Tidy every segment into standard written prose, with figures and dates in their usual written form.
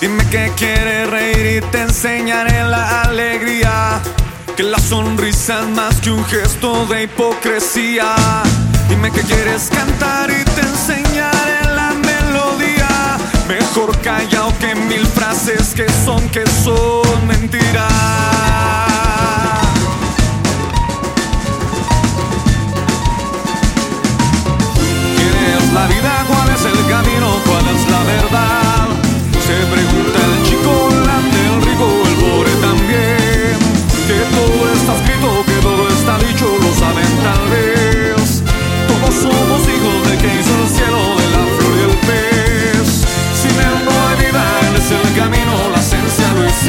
Dime que quieres reír y te enseñaré la alegría, que la sonrisa es más que un gesto de hipocresía. Dime que quieres cantar y te enseñaré la melodía, mejor callado que mil frases que son mentiras. La vida, ¿cuál es el camino? ¿Cuál es la verdad? Se pregunta el chico, el rico, el pobre también. Que todo está escrito, que todo está dicho, lo saben tal vez. Todos somos hijos de que hizo el cielo, de la flor y el pez. Sin él no hay vida, él es el camino, la esencia lo es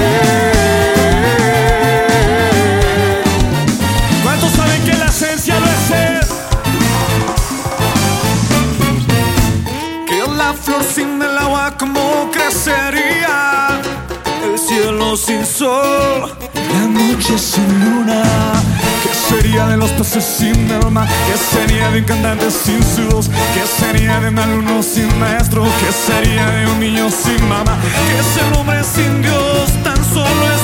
él. ¿Cuántos saben que la esencia lo es él? La flor sin el agua, ¿cómo crecería? El cielo sin sol, la noche sin luna. ¿Qué sería de los peces sin el mar? ¿Qué sería de un cantante sin su voz? ¿Qué sería de un alumno sin maestro? ¿Qué sería de un niño sin mamá? ¿Qué es el hombre sin Dios? Tan solo es